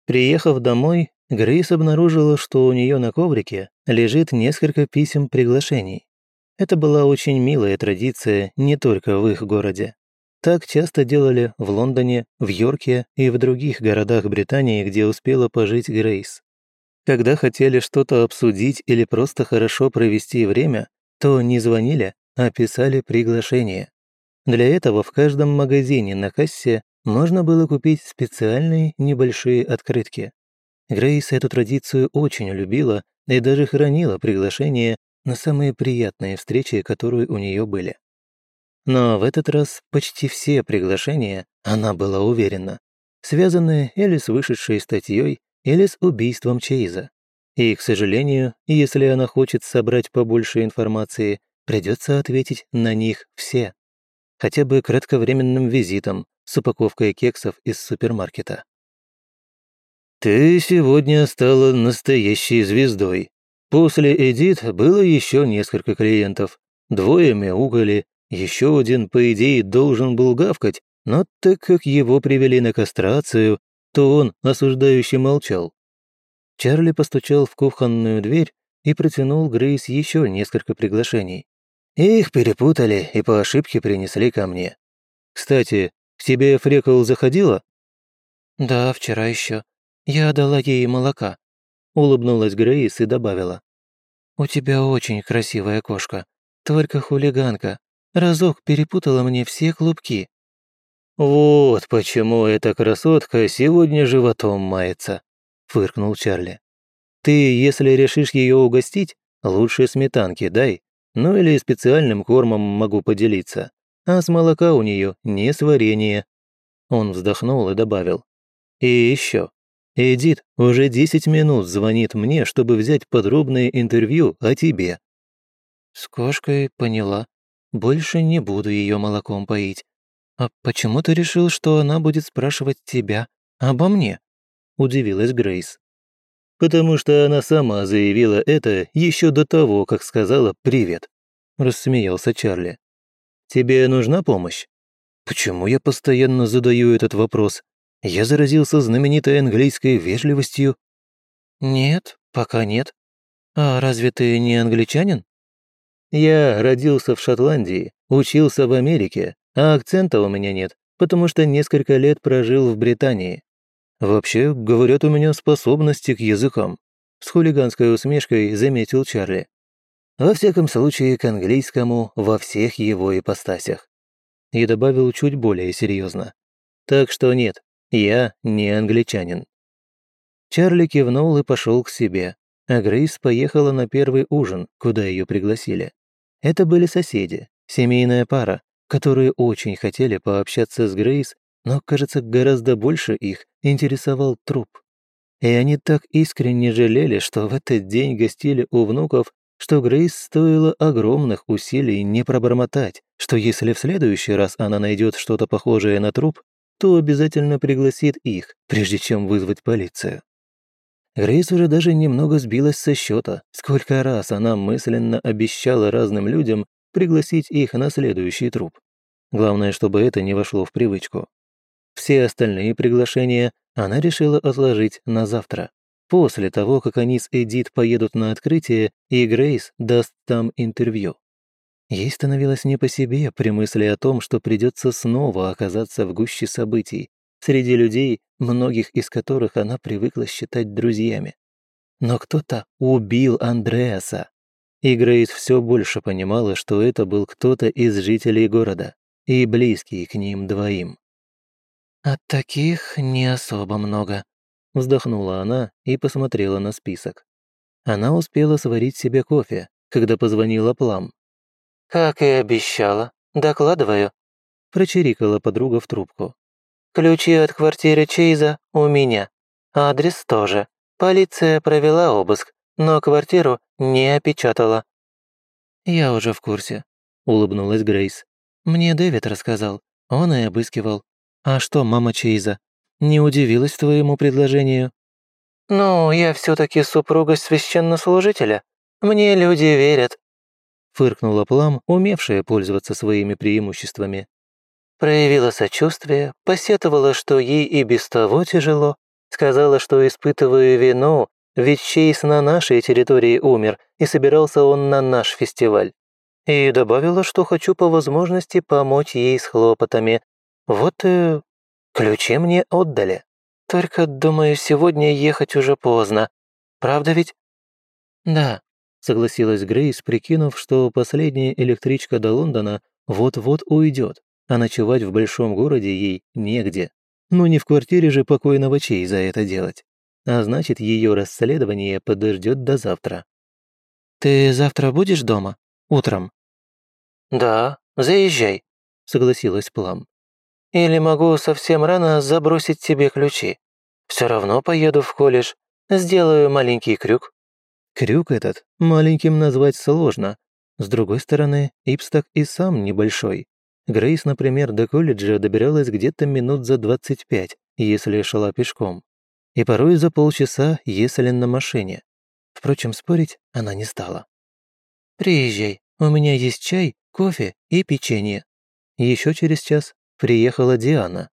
Приехав домой, Грейс обнаружила, что у нее на коврике лежит несколько писем приглашений. Это была очень милая традиция не только в их городе. Так часто делали в Лондоне, в Йорке и в других городах Британии, где успела пожить Грейс. Когда хотели что-то обсудить или просто хорошо провести время, то не звонили, а писали приглашение. Для этого в каждом магазине на кассе можно было купить специальные небольшие открытки. Грейс эту традицию очень любила и даже хранила приглашения на самые приятные встречи, которые у нее были. Но в этот раз почти все приглашения, она была уверена, связаны или с вышедшей статьей, или с убийством Чейза. И, к сожалению, если она хочет собрать побольше информации, придется ответить на них все. Хотя бы кратковременным визитом с упаковкой кексов из супермаркета. «Ты сегодня стала настоящей звездой. После Эдит было еще несколько клиентов. 2 мяукали, еще один, по идее, должен был гавкать, но так как его привели на кастрацию, то он осуждающе молчал». Чарли постучал в кухонную дверь и протянул Грейс еще несколько приглашений. Их перепутали и по ошибке принесли ко мне. «Кстати, к тебе Фрекл заходила?» «Да, вчера еще. Я дала ей молока», — улыбнулась Грейс и добавила. «У тебя очень красивая кошка, только хулиганка. Разок перепутала мне все клубки». «Вот почему эта красотка сегодня животом мается», — фыркнул Чарли. «Ты, если решишь ее угостить, лучше сметанки дай, ну или специальным кормом могу поделиться, а с молока у нее не с варенья». Он вздохнул и добавил. «И еще. Эдит уже 10 минут звонит мне, чтобы взять подробное интервью о тебе». «С кошкой поняла. Больше не буду ее молоком поить. А почему ты решил, что она будет спрашивать тебя обо мне?» – удивилась Грейс. «Потому что она сама заявила это еще до того, как сказала «привет», – рассмеялся Чарли. «Тебе нужна помощь?» «Почему я постоянно задаю этот вопрос? Я заразился знаменитой английской вежливостью». «Нет, пока нет. А разве ты не англичанин?» «Я родился в Шотландии, учился в Америке, а акцента у меня нет, потому что несколько лет прожил в Британии. Вообще, говорят, у меня способности к языкам», с хулиганской усмешкой заметил Чарли. «Во всяком случае, к английскому во всех его ипостасях». И добавил чуть более серьезно. «Так что нет, я не англичанин». Чарли кивнул и пошел к себе, а Грейс поехала на первый ужин, куда ее пригласили. Это были соседи, семейная пара, которые очень хотели пообщаться с Грейс, но, кажется, гораздо больше их интересовал труп. И они так искренне жалели, что в этот день гостили у внуков, что Грейс стоило огромных усилий не пробормотать, что если в следующий раз она найдет что-то похожее на труп, то обязательно пригласит их, прежде чем вызвать полицию. Грейс уже даже немного сбилась со счета, сколько раз она мысленно обещала разным людям пригласить их на следующий труп. Главное, чтобы это не вошло в привычку. Все остальные приглашения она решила отложить на завтра, после того, как они с Эдит поедут на открытие и Грейс даст там интервью. Ей становилось не по себе при мысли о том, что придется снова оказаться в гуще событий, среди людей, многих из которых она привыкла считать друзьями. Но кто-то убил Андреаса. И Грейс все больше понимала, что это был кто-то из жителей города и близкий к ним двоим. «От таких не особо много», — вздохнула она и посмотрела на список. Она успела сварить себе кофе, когда позвонила Плам. «Как и обещала, докладываю», — прочирикала подруга в трубку. «Ключи от квартиры Чейза у меня. Адрес тоже. Полиция провела обыск, но квартиру не опечатала». «Я уже в курсе», — улыбнулась Грейс. «Мне Дэвид рассказал. Он и обыскивал. А что, мама Чейза, не удивилась твоему предложению?» «Ну, я все-таки супруга священнослужителя. Мне люди верят», — фыркнула Плам, умевшая пользоваться своими преимуществами. Проявила сочувствие, посетовала, что ей и без того тяжело, Сказала, что испытываю вину, ведь Чейз на нашей территории умер, и собирался он на наш фестиваль. И добавила, что хочу по возможности помочь ей с хлопотами. Вот ключи мне отдали. Только, думаю, сегодня ехать уже поздно. Правда ведь? Да, согласилась Грейс, прикинув, что последняя электричка до Лондона вот-вот уйдет, а ночевать в большом городе ей негде. Ну не в квартире же покойного Чейза это делать. А значит, ее расследование подождет до завтра. «Ты завтра будешь дома? Утром?» «Да, заезжай», — согласилась Плам. «Или могу совсем рано забросить тебе ключи. Все равно поеду в колледж, сделаю маленький крюк». Крюк этот маленьким назвать сложно. С другой стороны, Ипсток и сам небольшой. Грейс, например, до колледжа добиралась где-то минут за 25, если шла пешком. И порой за полчаса, если на машине. Впрочем, спорить она не стала. «Приезжай, у меня есть чай, кофе и печенье». Еще через час приехала Диана.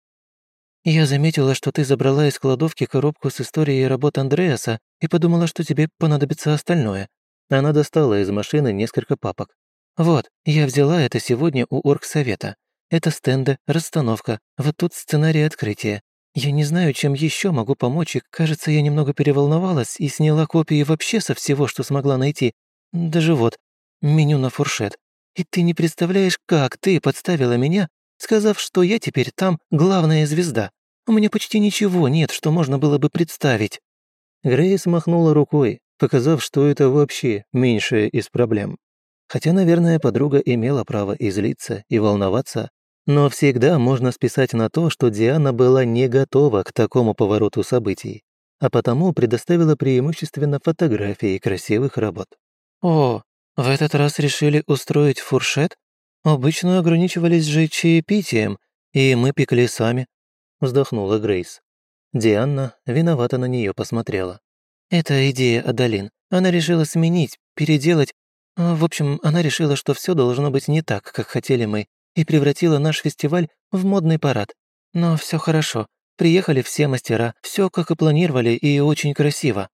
«Я заметила, что ты забрала из кладовки коробку с историей работ Андреаса и подумала, что тебе понадобится остальное». Она достала из машины несколько папок. «Вот, я взяла это сегодня у оргсовета. Это стенды, расстановка, вот тут сценарий открытия. Я не знаю, чем еще могу помочь, и, кажется, я немного переволновалась и сняла копии вообще со всего, что смогла найти. Даже вот, меню на фуршет. И ты не представляешь, как ты подставила меня, сказав, что я теперь там главная звезда. У меня почти ничего нет, что можно было бы представить». Грейс махнула рукой, показав, что это вообще меньшая из проблем. Хотя, наверное, подруга имела право и злиться, и волноваться, но всегда можно списать на то, что Диана была не готова к такому повороту событий, а потому предоставила преимущественно фотографии красивых работ. «О, в этот раз решили устроить фуршет? Обычно ограничивались же чаепитием, и мы пекли сами», — вздохнула Грейс. Диана виновато на нее посмотрела. «Это идея Адалин. Она решила сменить, переделать. В общем, она решила, что все должно быть не так, как хотели мы, и превратила наш фестиваль в модный парад. Но все хорошо. Приехали все мастера, все как и планировали, и очень красиво».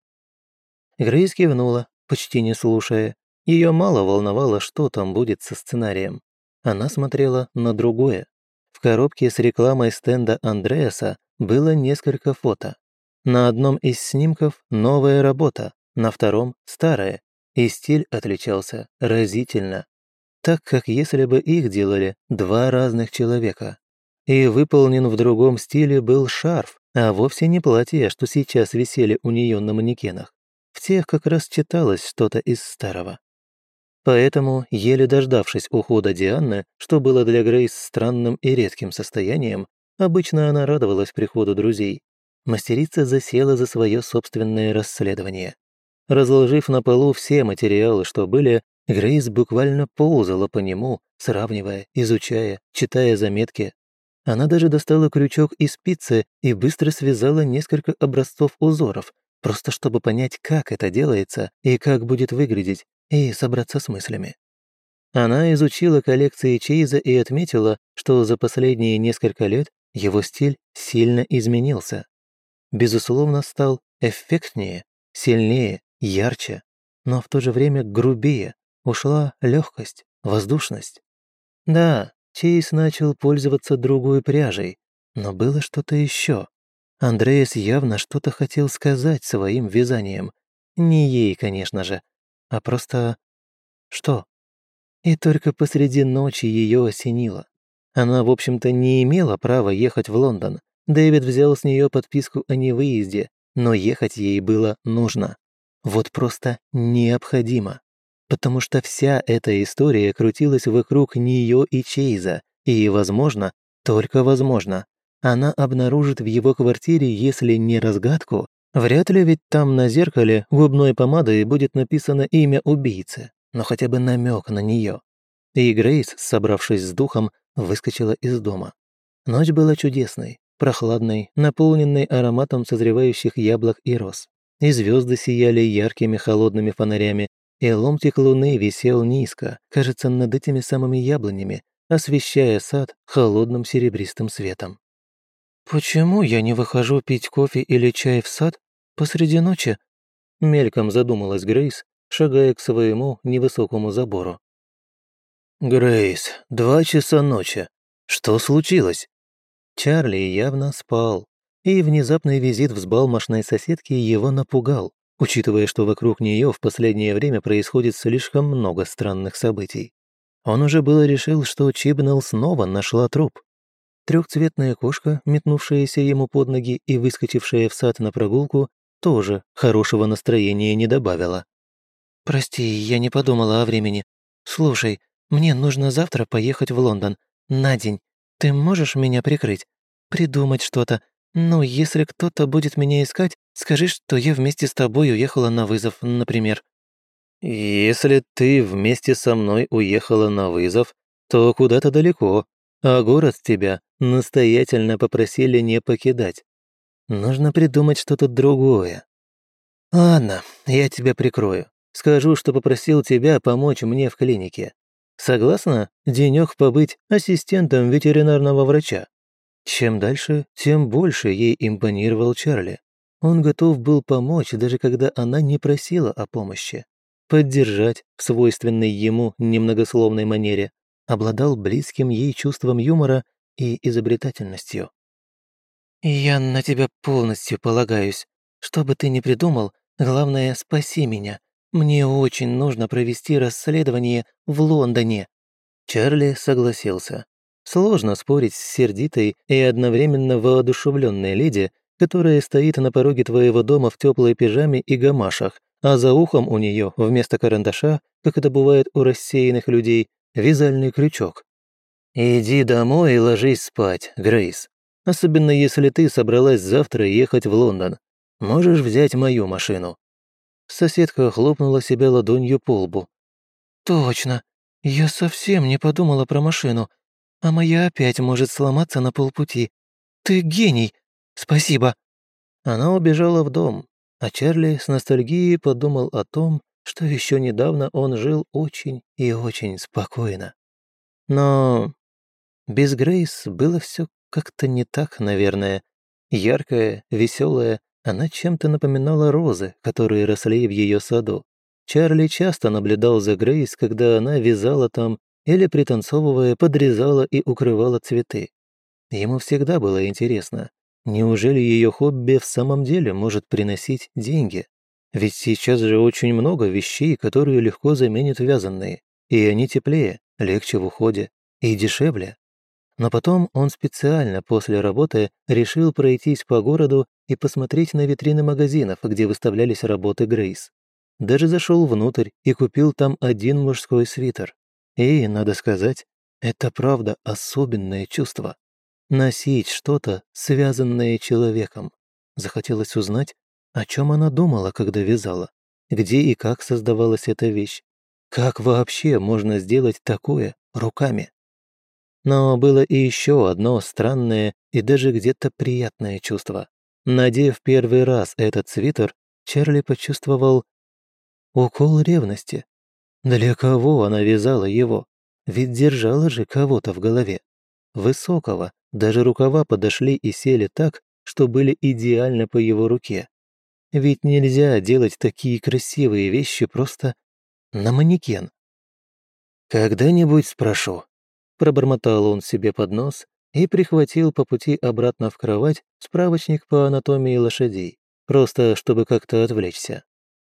Грейс кивнула, почти не слушая. Ее мало волновало, что там будет со сценарием. Она смотрела на другое. В коробке с рекламой стенда Андреаса было несколько фото. На одном из снимков новая работа, на втором – старая, и стиль отличался разительно. Так как если бы их делали два разных человека. И выполнен в другом стиле был шарф, а вовсе не платье, что сейчас висели у нее на манекенах. В тех как раз читалось что-то из старого. Поэтому, еле дождавшись ухода Дианы, что было для Грейс странным и редким состоянием, обычно она радовалась приходу друзей, мастерица засела за свое собственное расследование. Разложив на полу все материалы, что были, Грейс буквально ползала по нему, сравнивая, изучая, читая заметки. Она даже достала крючок и спицы и быстро связала несколько образцов узоров, просто чтобы понять, как это делается и как будет выглядеть, и собраться с мыслями. Она изучила коллекции Чейза и отметила, что за последние несколько лет его стиль сильно изменился. Безусловно, стал эффектнее, сильнее, ярче, но в то же время грубее, ушла легкость, воздушность. Да, Чейз начал пользоваться другой пряжей, но было что-то еще. Андреас явно что-то хотел сказать своим вязанием. Не ей, конечно же, а просто... Что? И только посреди ночи ее осенило. Она, в общем-то, не имела права ехать в Лондон. Дэвид взял с нее подписку о невыезде, но ехать ей было нужно. Вот просто необходимо. Потому что вся эта история крутилась вокруг нее и Чейза, и, возможно, только возможно, она обнаружит в его квартире, если не разгадку, вряд ли ведь там на зеркале губной помадой будет написано имя убийцы, но хотя бы намек на нее. И Грейс, собравшись с духом, выскочила из дома. Ночь была чудесной, прохладной, наполненной ароматом созревающих яблок и роз. И звезды сияли яркими холодными фонарями, и ломтик луны висел низко, кажется, над этими самыми яблонями, освещая сад холодным серебристым светом. «Почему я не выхожу пить кофе или чай в сад посреди ночи?» Мельком задумалась Грейс, шагая к своему невысокому забору. «Грейс, 2 часа ночи. Что случилось?» Чарли явно спал, и внезапный визит взбалмошной соседки его напугал, учитывая, что вокруг нее в последнее время происходит слишком много странных событий. Он уже было решил, что Чибнелл снова нашла труп. Трехцветная кошка, метнувшаяся ему под ноги и выскочившая в сад на прогулку, тоже хорошего настроения не добавила. «Прости, я не подумала о времени. Слушай, мне нужно завтра поехать в Лондон. На день. Ты можешь меня прикрыть? Придумать что-то. Ну, если кто-то будет меня искать, скажи, что я вместе с тобой уехала на вызов, например». «Если ты вместе со мной уехала на вызов, то куда-то далеко, а город тебя настоятельно попросили не покидать. Нужно придумать что-то другое. Ладно, я тебя прикрою. Скажу, что попросил тебя помочь мне в клинике. Согласна денёк побыть ассистентом ветеринарного врача?» Чем дальше, тем больше ей импонировал Чарли. Он готов был помочь, даже когда она не просила о помощи. Поддержать в свойственной ему немногословной манере. Обладал близким ей чувством юмора и изобретательностью. «Я на тебя полностью полагаюсь. Что бы ты ни придумал, главное, спаси меня. Мне очень нужно провести расследование в Лондоне». Чарли согласился. Сложно спорить с сердитой и одновременно воодушевленной леди, которая стоит на пороге твоего дома в теплой пижаме и гамашах, а за ухом у нее вместо карандаша, как это бывает у рассеянных людей, вязальный крючок. «Иди домой и ложись спать, Грейс. Особенно если ты собралась завтра ехать в Лондон. Можешь взять мою машину». Соседка хлопнула себя ладонью по лбу. «Точно. Я совсем не подумала про машину. А моя опять может сломаться на полпути. Ты гений. Спасибо». Она убежала в дом, а Чарли с ностальгией подумал о том, что еще недавно он жил очень и очень спокойно. Но без Грейс было все как-то не так, наверное. Яркая, веселая, она чем-то напоминала розы, которые росли в ее саду. Чарли часто наблюдал за Грейс, когда она вязала там или, пританцовывая, подрезала и укрывала цветы. Ему всегда было интересно, неужели ее хобби в самом деле может приносить деньги? Ведь сейчас же очень много вещей, которые легко заменят вязаные, и они теплее, легче в уходе и дешевле. Но потом он специально после работы решил пройтись по городу и посмотреть на витрины магазинов, где выставлялись работы Грейс. Даже зашел внутрь и купил там один мужской свитер. И, надо сказать, это правда особенное чувство. Носить что-то, связанное человеком. Захотелось узнать, о чем она думала, когда вязала, где и как создавалась эта вещь. Как вообще можно сделать такое руками? Но было и еще одно странное и даже где-то приятное чувство. Надев первый раз этот свитер, Чарли почувствовал укол ревности. Для кого она вязала его? Ведь держала же кого-то в голове. Высокого, даже рукава подошли и сели так, что были идеально по его руке. Ведь нельзя делать такие красивые вещи просто на манекен. «Когда-нибудь спрошу», — пробормотал он себе под нос и прихватил по пути обратно в кровать справочник по анатомии лошадей, просто чтобы как-то отвлечься.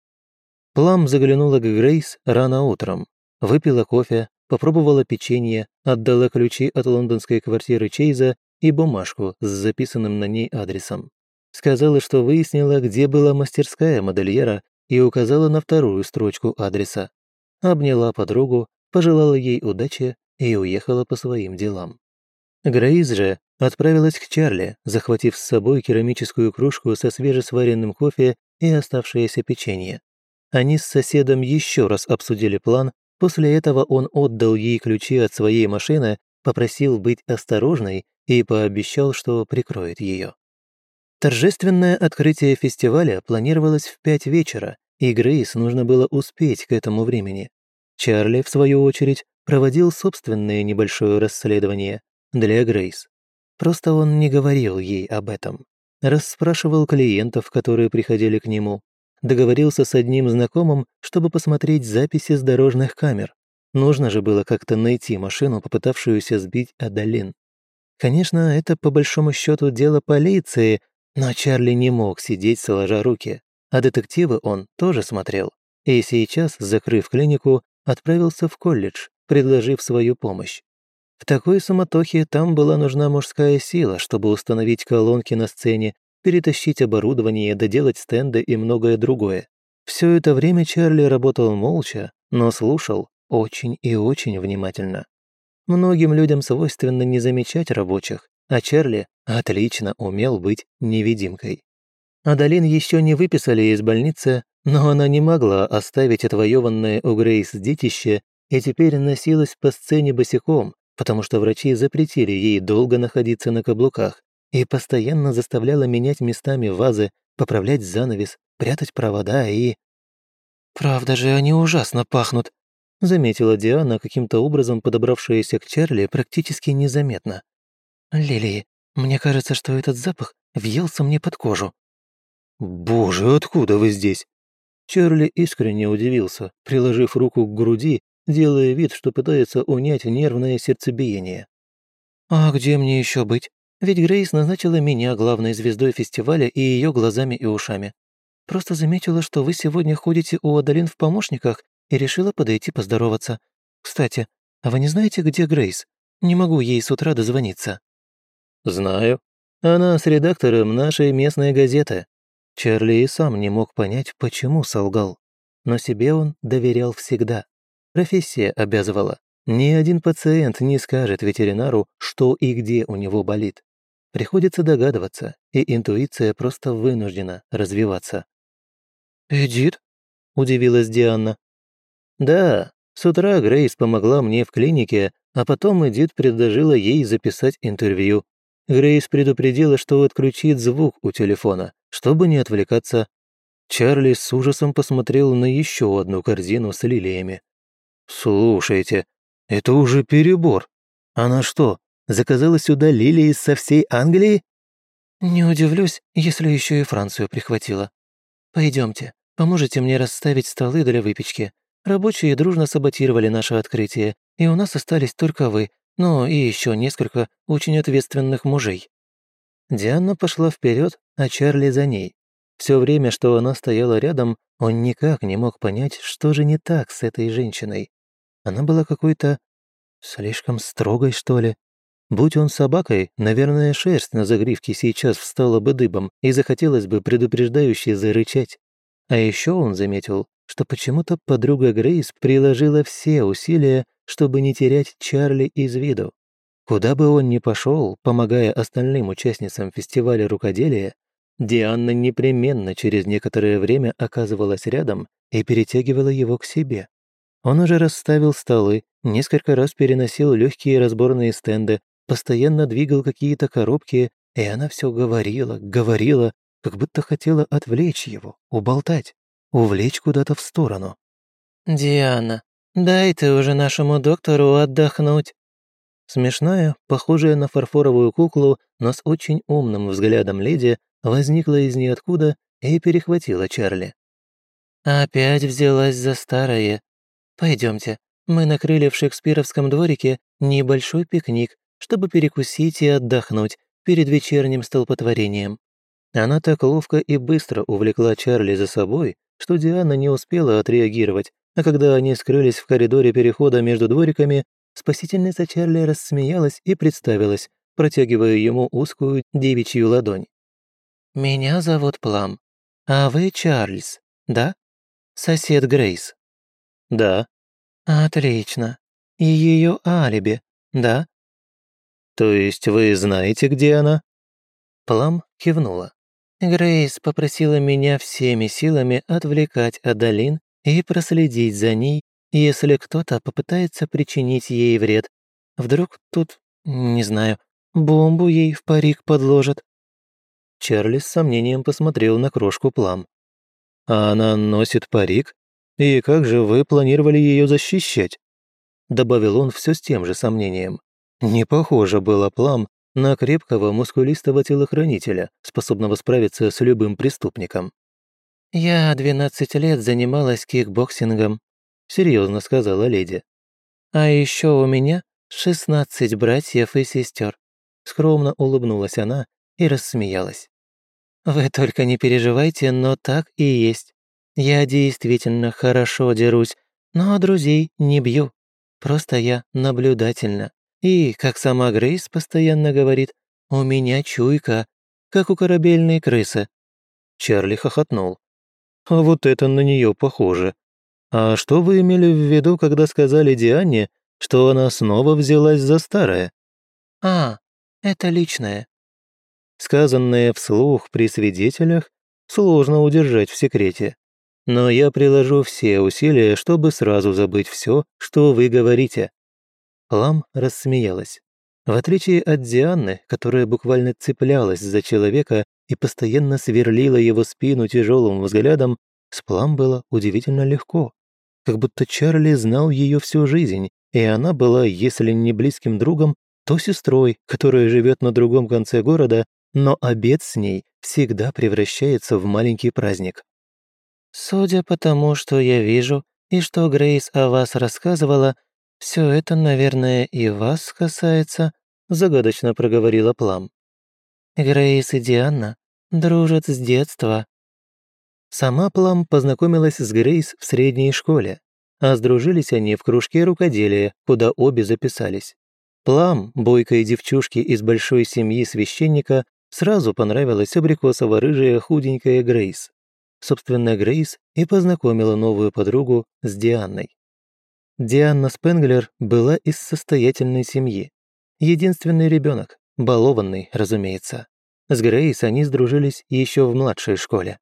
Плам заглянула к Грейс рано утром, выпила кофе, попробовала печенье, отдала ключи от лондонской квартиры Чейза и бумажку с записанным на ней адресом. Сказала, что выяснила, где была мастерская модельера, и указала на вторую строчку адреса. Обняла подругу, пожелала ей удачи и уехала по своим делам. Грейс же отправилась к Чарли, захватив с собой керамическую кружку со свежесваренным кофе и оставшееся печенье. Они с соседом еще раз обсудили план, после этого он отдал ей ключи от своей машины, попросил быть осторожной и пообещал, что прикроет ее. Торжественное открытие фестиваля планировалось в 5 вечера, и Грейс нужно было успеть к этому времени. Чарли, в свою очередь, проводил собственное небольшое расследование для Грейс. Просто он не говорил ей об этом. Расспрашивал клиентов, которые приходили к нему. Договорился с одним знакомым, чтобы посмотреть записи с дорожных камер. Нужно же было как-то найти машину, попытавшуюся сбить Адалин. Конечно, это по большому счету дело полиции, но Чарли не мог сидеть сложа руки. А детективы он тоже смотрел. И сейчас, закрыв клинику, отправился в колледж, предложив свою помощь. В такой суматохе там была нужна мужская сила, чтобы установить колонки на сцене, перетащить оборудование, доделать стенды и многое другое. Все это время Чарли работал молча, но слушал очень и очень внимательно. Многим людям свойственно не замечать рабочих, а Чарли отлично умел быть невидимкой. Адалин еще не выписали из больницы, но она не могла оставить отвоеванное у Грейс детище и теперь носилась по сцене босиком, потому что врачи запретили ей долго находиться на каблуках и постоянно заставляла менять местами вазы, поправлять занавес, прятать провода и... «Правда же, они ужасно пахнут», — заметила Диана, каким-то образом подобравшаяся к Чарли практически незаметно. «Лилии, мне кажется, что этот запах въелся мне под кожу». «Боже, откуда вы здесь?» Чарли искренне удивился, приложив руку к груди, делая вид, что пытается унять нервное сердцебиение. «А где мне еще быть? Ведь Грейс назначила меня главной звездой фестиваля и ее глазами и ушами. Просто заметила, что вы сегодня ходите у Адалин в помощниках и решила подойти поздороваться. Кстати, а вы не знаете, где Грейс? Не могу ей с утра дозвониться». «Знаю. Она с редактором нашей местной газеты». Чарли и сам не мог понять, почему солгал. Но себе он доверял всегда. Профессия обязывала. Ни один пациент не скажет ветеринару, что и где у него болит. Приходится догадываться, и интуиция просто вынуждена развиваться. «Эдит?» – удивилась Диана. «Да, с утра Грейс помогла мне в клинике, а потом Эдит предложила ей записать интервью. Грейс предупредила, что отключит звук у телефона, чтобы не отвлекаться. Чарли с ужасом посмотрел на еще одну корзину с лилиями. «Слушайте, это уже перебор. Она что, заказала сюда лилии со всей Англии?» «Не удивлюсь, если еще и Францию прихватила. Пойдемте, поможете мне расставить столы для выпечки. Рабочие дружно саботировали наше открытие, и у нас остались только вы, ну и еще несколько очень ответственных мужей». Диана пошла вперед, а Чарли за ней. Все время, что она стояла рядом, он никак не мог понять, что же не так с этой женщиной. Она была какой-то слишком строгой, что ли. Будь он собакой, наверное, шерсть на загривке сейчас встала бы дыбом и захотелось бы предупреждающе зарычать. А еще он заметил, что почему-то подруга Грейс приложила все усилия, чтобы не терять Чарли из виду. Куда бы он ни пошел, помогая остальным участницам фестиваля рукоделия, Диана непременно через некоторое время оказывалась рядом и перетягивала его к себе. Он уже расставил столы, несколько раз переносил легкие разборные стенды, постоянно двигал какие-то коробки, и она все говорила, как будто хотела отвлечь его, уболтать, увлечь куда-то в сторону. «Диана, дай ты уже нашему доктору отдохнуть». Смешная, похожая на фарфоровую куклу, но с очень умным взглядом леди, возникла из ниоткуда и перехватила Чарли. «Опять взялась за старое. Пойдемте, мы накрыли в шекспировском дворике небольшой пикник, чтобы перекусить и отдохнуть перед вечерним столпотворением». Она так ловко и быстро увлекла Чарли за собой, что Диана не успела отреагировать, а когда они скрылись в коридоре перехода между двориками, спасительница Чарли рассмеялась и представилась, протягивая ему узкую девичью ладонь. «Меня зовут Плам, а вы Чарльз, да? Сосед Грейс?» «Да». «Отлично. И ее алиби, да?» «То есть вы знаете, где она?» Плам кивнула. «Грейс попросила меня всеми силами отвлекать Адалин и проследить за ней, если кто-то попытается причинить ей вред. Вдруг тут, не знаю, бомбу ей в парик подложат». Чарли с сомнением посмотрел на крошку Плам. «А она носит парик? И как же вы планировали ее защищать?» Добавил он все с тем же сомнением. Не похоже было Плам на крепкого мускулистого телохранителя, способного справиться с любым преступником. «Я 12 лет занималась кикбоксингом», — серьезно сказала леди. «А еще у меня 16 братьев и сестер». Скромно улыбнулась она и рассмеялась. «Вы только не переживайте, но так и есть. Я действительно хорошо дерусь, но друзей не бью. Просто я наблюдательна. И, как сама Грейс постоянно говорит, у меня чуйка, как у корабельной крысы». Чарли хохотнул. «А вот это на нее похоже. А что вы имели в виду, когда сказали Диане, что она снова взялась за старое?» «А, это личное». Сказанное вслух при свидетелях сложно удержать в секрете. Но я приложу все усилия, чтобы сразу забыть все, что вы говорите». Плам рассмеялась. В отличие от Дианы, которая буквально цеплялась за человека и постоянно сверлила его спину тяжелым взглядом, с Плам было удивительно легко. Как будто Чарли знал ее всю жизнь, и она была, если не близким другом, то сестрой, которая живет на другом конце города, но обед с ней всегда превращается в маленький праздник. «Судя по тому, что я вижу, и что Грейс о вас рассказывала, все это, наверное, и вас касается», загадочно проговорила Плам. «Грейс и Диана дружат с детства». Сама Плам познакомилась с Грейс в средней школе, а сдружились они в кружке рукоделия, куда обе записались. Плам, бойкой девчушке из большой семьи священника, сразу понравилась абрикосово-рыжая худенькая Грейс. Собственно, Грейс и познакомила новую подругу с Дианной. Диана Спенглер была из состоятельной семьи. Единственный ребенок, балованный, разумеется. С Грейс они сдружились еще в младшей школе.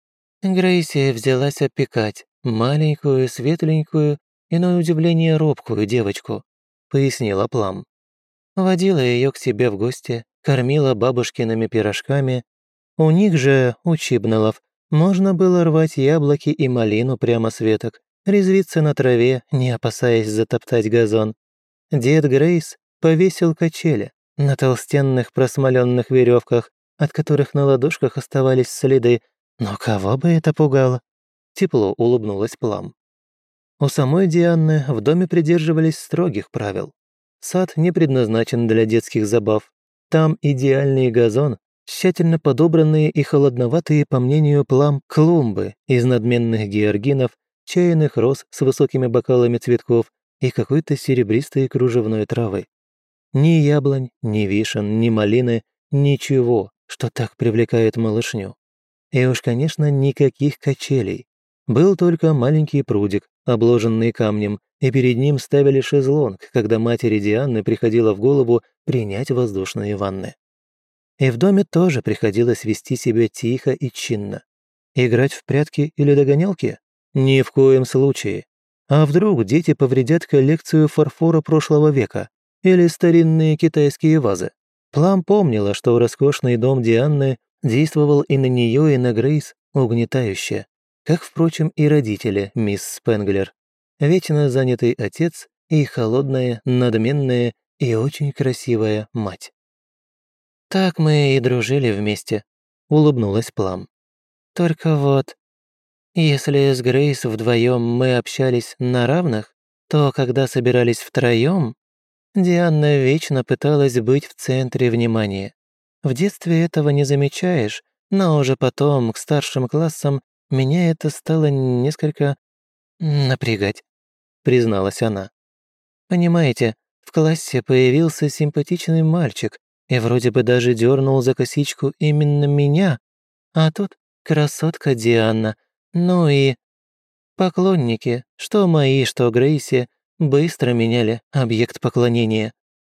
Грейси взялась опекать маленькую, светленькую и, на удивление, робкую девочку, пояснила Плам. Водила ее к себе в гости, кормила бабушкиными пирожками. У них же, у Чибналов, можно было рвать яблоки и малину прямо с веток, резвиться на траве, не опасаясь затоптать газон. Дед Грейс повесил качели на толстенных просмоленных веревках, от которых на ладошках оставались следы. Но кого бы это пугало? Тепло улыбнулась Плам. У самой Дианы в доме придерживались строгих правил. Сад не предназначен для детских забав. Там идеальный газон, тщательно подобранные и холодноватые, по мнению Плам, клумбы из надменных георгинов, чайных роз с высокими бокалами цветков и какой-то серебристой кружевной травы. Ни яблонь, ни вишен, ни малины, ничего, что так привлекает малышню. И уж, конечно, никаких качелей. Был только маленький прудик, обложенный камнем, и перед ним ставили шезлонг, когда матери Дианы приходило в голову принять воздушные ванны. И в доме тоже приходилось вести себя тихо и чинно. Играть в прятки или догонялки? Ни в коем случае. А вдруг дети повредят коллекцию фарфора прошлого века или старинные китайские вазы? Плам помнила, что роскошный дом Дианы действовал и на нее, и на Грейс угнетающе, как, впрочем, и родители мисс Спенглер. Вечно занятый отец и холодная, надменная и очень красивая мать. «Так мы и дружили вместе», — улыбнулась Плам. «Только вот, если с Грейс вдвоем мы общались на равных, то когда собирались втроем, Диана вечно пыталась быть в центре внимания. В детстве этого не замечаешь, но уже потом, к старшим классам, меня это стало несколько напрягать», — призналась она. «Понимаете, в классе появился симпатичный мальчик и вроде бы даже дернул за косичку именно меня, а тут красотка Диана, ну и поклонники, что мои, что Грейси, быстро меняли объект поклонения».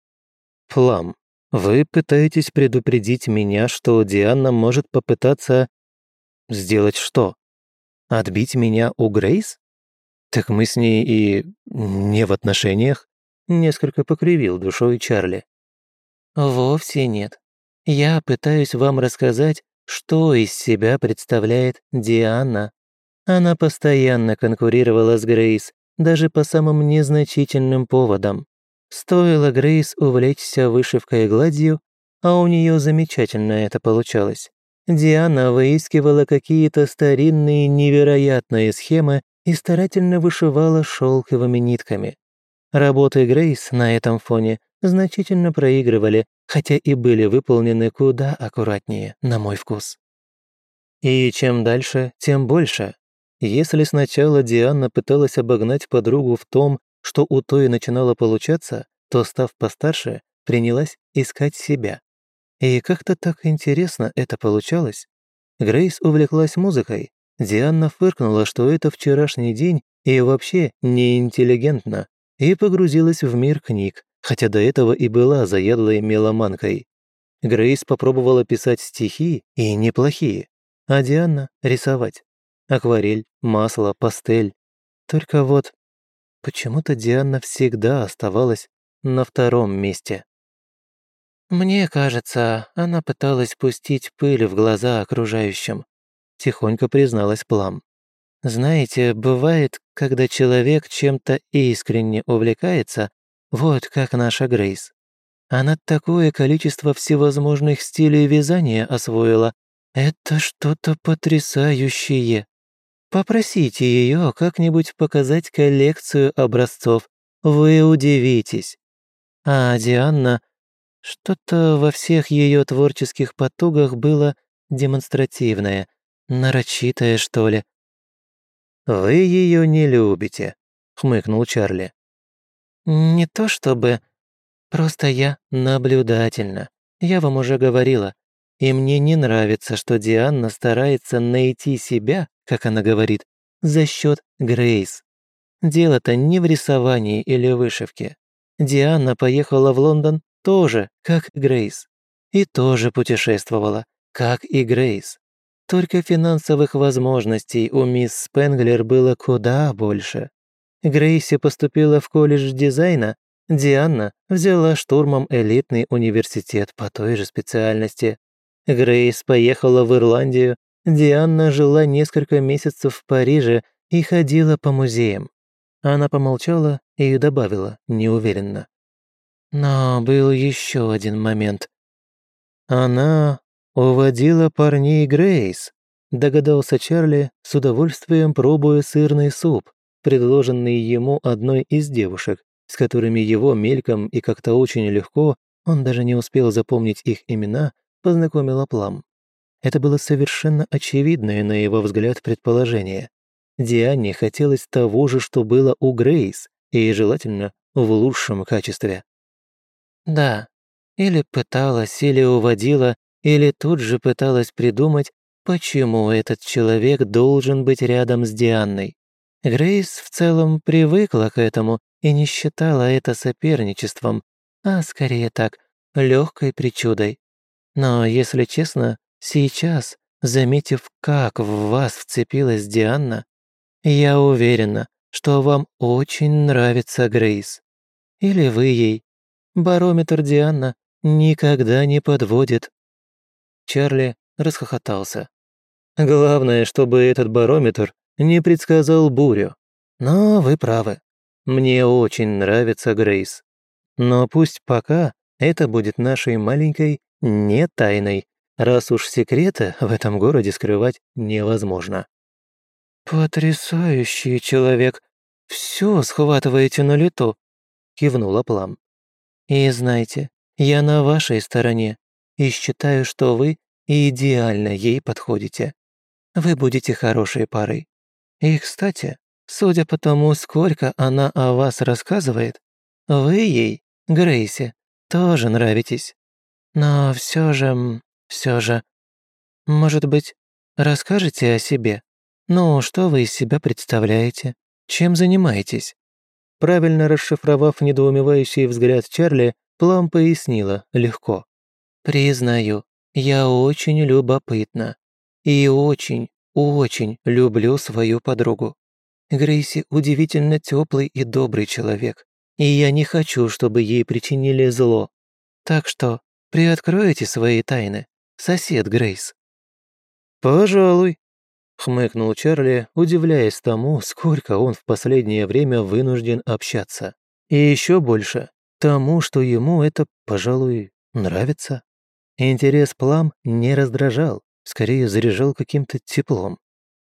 «Плам, вы пытаетесь предупредить меня, что Диана может попытаться сделать что? Отбить меня у Грейс? Так мы с ней и не в отношениях?» Несколько покривил душой Чарли. «Вовсе нет. Я пытаюсь вам рассказать, что из себя представляет Диана. Она постоянно конкурировала с Грейс, даже по самым незначительным поводам. Стоило Грейс увлечься вышивкой и гладью, а у нее замечательно это получалось. Диана выискивала какие-то старинные невероятные схемы и старательно вышивала шелковыми нитками. Работы Грейс на этом фоне значительно проигрывали, хотя и были выполнены куда аккуратнее, на мой вкус. И чем дальше, тем больше. Если сначала Диана пыталась обогнать подругу в том, что у той начинало получаться, то, став постарше, принялась искать себя. И как-то так интересно это получалось. Грейс увлеклась музыкой. Диана фыркнула, что это вчерашний день и вообще неинтеллигентно, и погрузилась в мир книг, хотя до этого и была заядлой меломанкой. Грейс попробовала писать стихи, и неплохие, а Диана — рисовать. Акварель, масло, пастель. Только вот почему-то Диана всегда оставалась на втором месте. «Мне кажется, она пыталась пустить пыль в глаза окружающим», тихонько призналась Плам. «Знаете, бывает, когда человек чем-то искренне увлекается, вот как наша Грейс. Она такое количество всевозможных стилей вязания освоила. Это что-то потрясающее. Попросите ее как-нибудь показать коллекцию образцов. Вы удивитесь. А Диана, что-то во всех ее творческих потугах было демонстративное, нарочитое, что ли. «Вы ее не любите», — хмыкнул Чарли. «Не то чтобы. Просто я наблюдательна. Я вам уже говорила. И мне не нравится, что Диана старается найти себя, как она говорит, за счет Грейс. Дело-то не в рисовании или вышивке. Диана поехала в Лондон тоже, как Грейс. И тоже путешествовала, как и Грейс. Только финансовых возможностей у мисс Спенглер было куда больше. Грейси поступила в колледж дизайна, Диана взяла штурмом элитный университет по той же специальности. Грейс поехала в Ирландию, Диана жила несколько месяцев в Париже и ходила по музеям. Она помолчала и добавила неуверенно. Но был еще один момент. Она уводила парней Грейс, догадался Чарли, с удовольствием пробуя сырный суп, предложенный ему одной из девушек, с которыми его мельком и как-то очень легко, он даже не успел запомнить их имена, познакомила Плам. Это было совершенно очевидное, на его взгляд, предположение. Диане хотелось того же, что было у Грейс, и желательно в лучшем качестве. Да, или пыталась, или уводила, или тут же пыталась придумать, почему этот человек должен быть рядом с Дианой. Грейс в целом привыкла к этому и не считала это соперничеством, а скорее так, легкой причудой. Но, если честно, сейчас, заметив, как в вас вцепилась Диана, я уверена, что вам очень нравится Грейс. Или вы ей. Барометр Диана никогда не подводит». Чарли расхохотался. «Главное, чтобы этот барометр не предсказал бурю. Но вы правы. Мне очень нравится Грейс. Но пусть пока это будет нашей маленькой не тайной, раз уж секреты в этом городе скрывать невозможно». «Потрясающий человек. Все схватываете на лету», — кивнула Плам. «И знайте, я на вашей стороне и считаю, что вы идеально ей подходите. Вы будете хорошей парой. И, кстати, судя по тому, сколько она о вас рассказывает, вы ей, Грейси, тоже нравитесь. Но все же, может быть, расскажете о себе? Ну, что вы из себя представляете? Чем занимаетесь?» Правильно расшифровав недоумевающий взгляд Чарли, Плам пояснила легко. «Признаю, я очень любопытна. И очень, очень люблю свою подругу. Грейси удивительно теплый и добрый человек, и я не хочу, чтобы ей причинили зло. Так что приоткроете свои тайны, сосед Грейс». «Пожалуй», — хмыкнул Чарли, удивляясь тому, сколько он в последнее время вынужден общаться. И еще больше тому, что ему это, пожалуй, нравится. Интерес Плам не раздражал, скорее заряжал каким-то теплом.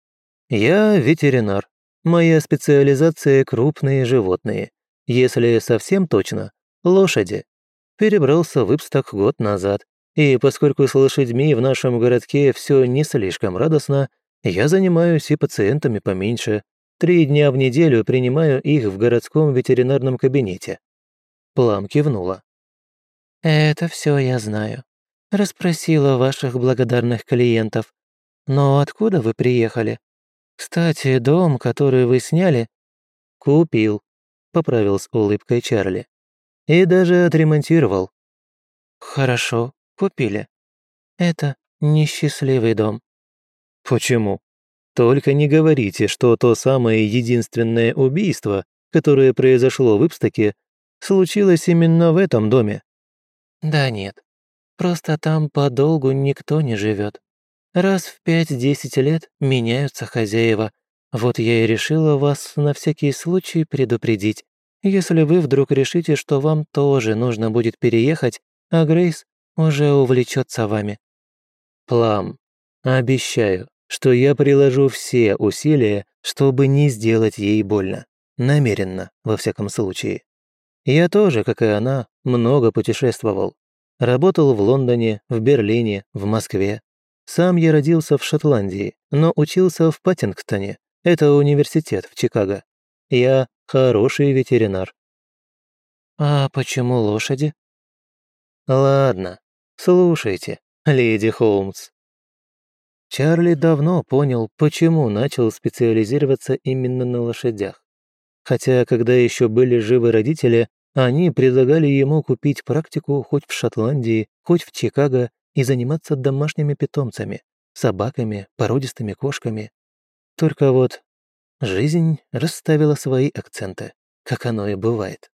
«Я ветеринар. Моя специализация – крупные животные. Если совсем точно – лошади. Перебрался в Ипсток год назад, и поскольку с лошадьми в нашем городке все не слишком радостно, я занимаюсь и пациентами поменьше. 3 дня в неделю принимаю их в городском ветеринарном кабинете». Плам кивнула. «Это все я знаю. Расспросила ваших благодарных клиентов. Но откуда вы приехали? Кстати, дом, который вы сняли...» «Купил», — поправил с улыбкой Чарли. «И даже отремонтировал». «Хорошо, купили. Это несчастливый дом». «Почему? Только не говорите, что то самое единственное убийство, которое произошло в Ипстоке, случилось именно в этом доме». «Да нет, просто там подолгу никто не живет. Раз в 5-10 лет меняются хозяева. Вот я и решила вас на всякий случай предупредить. Если вы вдруг решите, что вам тоже нужно будет переехать, а Грейс уже увлечется вами». «Плам, обещаю, что я приложу все усилия, чтобы не сделать ей больно. Намеренно, во всяком случае. Я тоже, как и она, много путешествовал. Работал в Лондоне, в Берлине, в Москве. Сам я родился в Шотландии, но учился в Паттингтоне. Это университет в Чикаго. Я хороший ветеринар». «А почему лошади?» «Ладно, слушайте, леди Холмс». Чарли давно понял, почему начал специализироваться именно на лошадях. Хотя, когда еще были живы родители, они предлагали ему купить практику хоть в Шотландии, хоть в Чикаго и заниматься домашними питомцами, собаками, породистыми кошками. Только вот жизнь расставила свои акценты, как оно и бывает.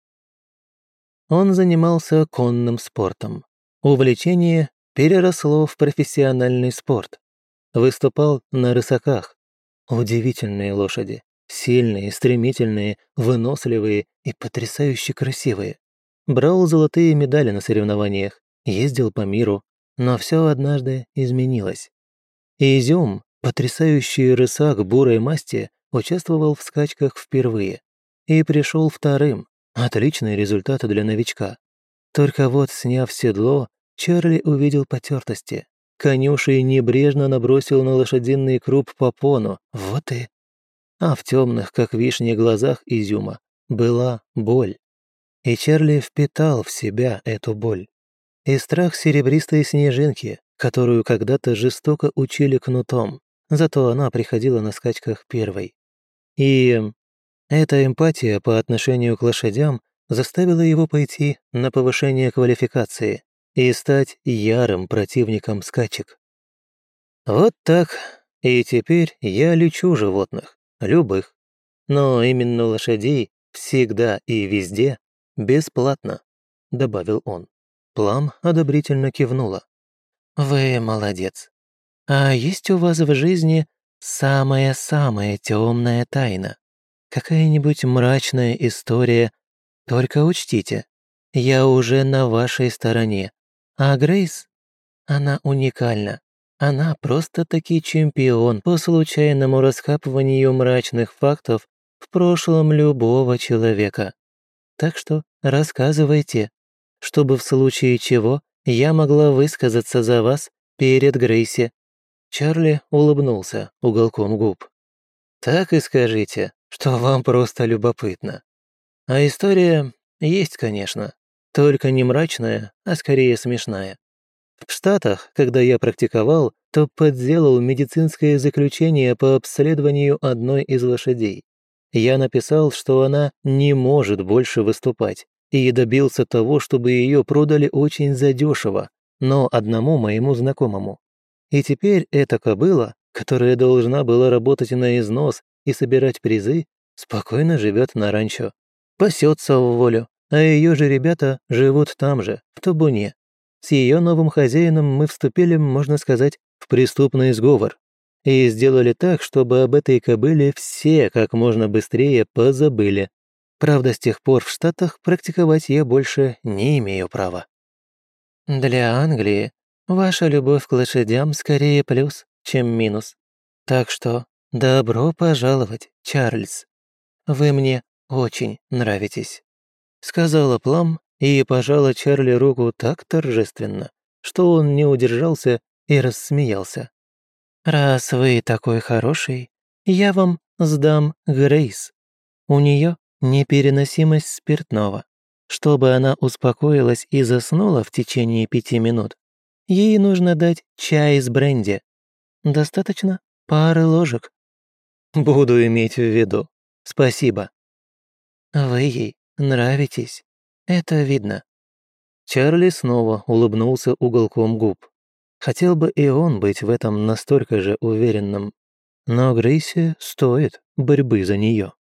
Он занимался конным спортом. Увлечение переросло в профессиональный спорт. Выступал на рысаках. Удивительные лошади. Сильные, стремительные, выносливые и потрясающе красивые. Брал золотые медали на соревнованиях, ездил по миру, но все однажды изменилось. Изюм, потрясающий рысак бурой масти, участвовал в скачках впервые и пришел вторым. Отличный результат для новичка. Только вот, сняв седло, Чарли увидел потертости. Конюший небрежно набросил на лошадиный круп попону. Вот и... А в темных, как вишни, глазах Изюма была боль. И Чарли впитал в себя эту боль. И страх серебристой снежинки, которую когда-то жестоко учили кнутом, зато она приходила на скачках первой. И эта эмпатия по отношению к лошадям заставила его пойти на повышение квалификации и стать ярым противником скачек. Вот так. И теперь я лечу животных, любых. Но именно лошадей всегда и везде бесплатно, добавил он. Плам одобрительно кивнула. «Вы молодец. А есть у вас в жизни самая-самая темная тайна? Какая-нибудь мрачная история? Только учтите, я уже на вашей стороне. А Грейс, она уникальна. Она просто-таки чемпион по случайному раскапыванию мрачных фактов в прошлом любого человека. Так что рассказывайте, чтобы в случае чего я могла высказаться за вас перед Грейси». Чарли улыбнулся уголком губ. «Так и скажите, что вам просто любопытно. А история есть, конечно, только не мрачная, а скорее смешная. В Штатах, когда я практиковал, то подделал медицинское заключение по обследованию одной из лошадей. Я написал, что она не может больше выступать, и добился того, чтобы ее продали очень задешево, но одному моему знакомому. И теперь эта кобыла, которая должна была работать на износ и собирать призы, спокойно живет на ранчо. Пасется в волю, а ее же ребята живут там же, в табуне. С ее новым хозяином мы вступили, можно сказать, в преступный сговор и сделали так, чтобы об этой кобыле все как можно быстрее позабыли. Правда, с тех пор в Штатах практиковать я больше не имею права. Для Англии Ваша любовь к лошадям скорее плюс, чем минус. Так что добро пожаловать, Чарльз. Вы мне очень нравитесь», — сказала Плам и пожала Чарли руку так торжественно, что он не удержался и рассмеялся. «Раз вы такой хороший, я вам сдам Грейс. У нее непереносимость спиртного. Чтобы она успокоилась и заснула в течение 5 минут, ей нужно дать чай с бренди. Достаточно пары ложек». «Буду иметь в виду. Спасибо». «Вы ей нравитесь. Это видно». Чарли снова улыбнулся уголком губ. Хотел бы и он быть в этом настолько же уверенным. Но Грейси стоит борьбы за нее.